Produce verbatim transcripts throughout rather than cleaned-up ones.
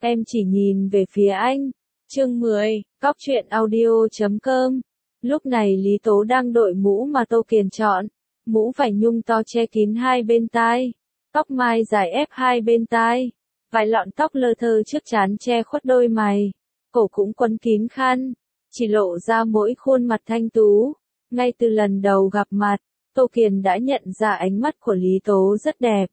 em chỉ nhìn về phía anh. Chương mười, Cóc truyện audio chấm com. Lúc này Lý Tố đang đội mũ mà Tô Kiền chọn. Mũ vải nhung to che kín hai bên tai. Tóc mai dài ép hai bên tai. Vài lọn tóc lơ thơ trước trán che khuất đôi mày. Cổ cũng quấn kín khăn. Chỉ lộ ra mỗi khuôn mặt thanh tú. Ngay từ lần đầu gặp mặt, Tô Kiền đã nhận ra ánh mắt của Lý Tố rất đẹp.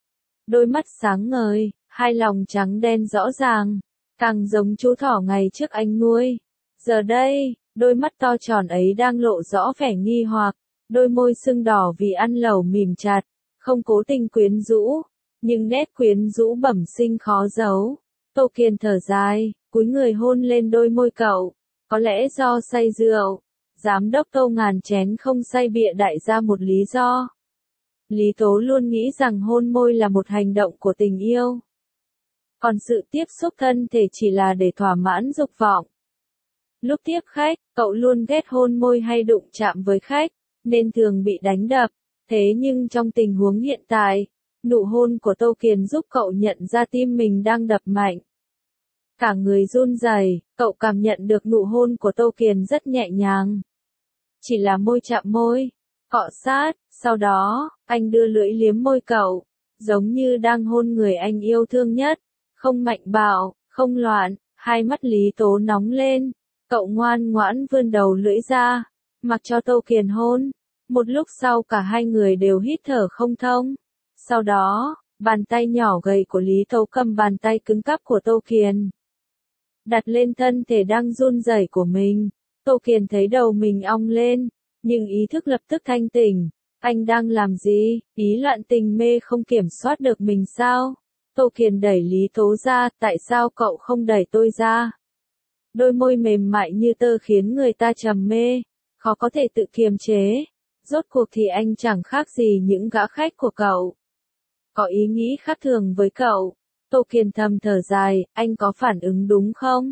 Đôi mắt sáng ngời, hai lòng trắng đen rõ ràng, càng giống chú thỏ ngày trước anh nuôi. Giờ đây, đôi mắt to tròn ấy đang lộ rõ vẻ nghi hoặc, đôi môi sưng đỏ vì ăn lẩu mỉm chặt, không cố tình quyến rũ, nhưng nét quyến rũ bẩm sinh khó giấu. Tô Kiền thở dài, cúi người hôn lên đôi môi cậu, có lẽ do say rượu. Giám đốc Tô ngàn chén không say bịa đại ra một lý do. Lý Tố luôn nghĩ rằng hôn môi là một hành động của tình yêu. Còn sự tiếp xúc thân thể chỉ là để thỏa mãn dục vọng. Lúc tiếp khách, cậu luôn ghét hôn môi hay đụng chạm với khách, nên thường bị đánh đập. Thế nhưng trong tình huống hiện tại, nụ hôn của Tô Kiền giúp cậu nhận ra tim mình đang đập mạnh. Cả người run rẩy, cậu cảm nhận được nụ hôn của Tô Kiền rất nhẹ nhàng. Chỉ là môi chạm môi, cọ sát, sau đó, anh đưa lưỡi liếm môi cậu, giống như đang hôn người anh yêu thương nhất, không mạnh bạo, không loạn, hai mắt Lý Tố nóng lên, cậu ngoan ngoãn vươn đầu lưỡi ra, mặc cho Tô Kiền hôn, một lúc sau cả hai người đều hít thở không thông, sau đó, bàn tay nhỏ gầy của Lý Tố cầm bàn tay cứng cáp của Tô Kiền, đặt lên thân thể đang run rẩy của mình. Tô Kiền thấy đầu mình ong lên, nhưng ý thức lập tức thanh tỉnh. Anh đang làm gì? Ý loạn tình mê không kiểm soát được mình sao? Tô Kiền đẩy Lý Tố ra, tại sao cậu không đẩy tôi ra? Đôi môi mềm mại như tơ khiến người ta trầm mê, khó có thể tự kiềm chế. Rốt cuộc thì anh chẳng khác gì những gã khách của cậu. Có ý nghĩ khác thường với cậu. Tô Kiền thầm thở dài, anh có phản ứng đúng không?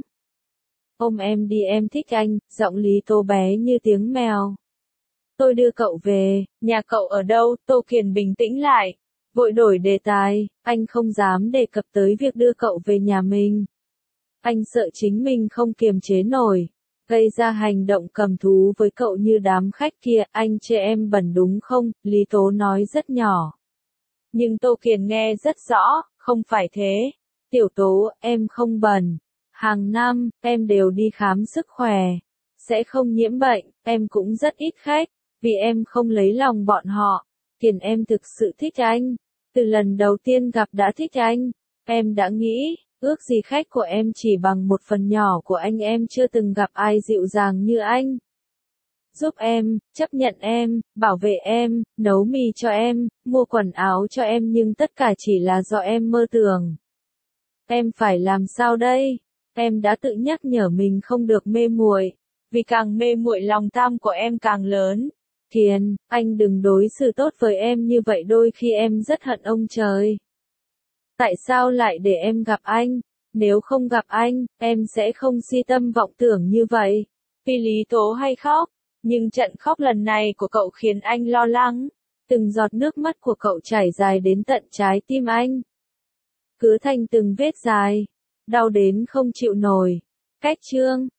Ôm em đi, em thích anh, giọng Lý Tố bé như tiếng mèo. Tôi đưa cậu về, nhà cậu ở đâu? Tô Kiền bình tĩnh lại, vội đổi đề tài, anh không dám đề cập tới việc đưa cậu về nhà mình. Anh sợ chính mình không kiềm chế nổi, gây ra hành động cầm thú với cậu như đám khách kia. Anh chê em bẩn đúng không? Lý Tố nói rất nhỏ. Nhưng Tô Kiền nghe rất rõ, không phải thế. Tiểu Tố, em không bẩn. Hàng năm, em đều đi khám sức khỏe. Sẽ không nhiễm bệnh, em cũng rất ít khách, vì em không lấy lòng bọn họ. Kiền, em thực sự thích anh. Từ lần đầu tiên gặp đã thích anh. Em đã nghĩ, ước gì khách của em chỉ bằng một phần nhỏ của anh. Em chưa từng gặp ai dịu dàng như anh. Giúp em, chấp nhận em, bảo vệ em, nấu mì cho em, mua quần áo cho em, nhưng tất cả chỉ là do em mơ tưởng. Em phải làm sao đây? Em đã tự nhắc nhở mình không được mê muội, vì càng mê muội lòng tham của em càng lớn. Kiền, anh đừng đối xử tốt với em như vậy, đôi khi em rất hận ông trời. Tại sao lại để em gặp anh? Nếu không gặp anh, em sẽ không si tâm vọng tưởng như vậy. Vì Lý Tố hay khóc, nhưng trận khóc lần này của cậu khiến anh lo lắng. Từng giọt nước mắt của cậu chảy dài đến tận trái tim anh. Cứ thành từng vết dài. Đau đến không chịu nổi. Cách chương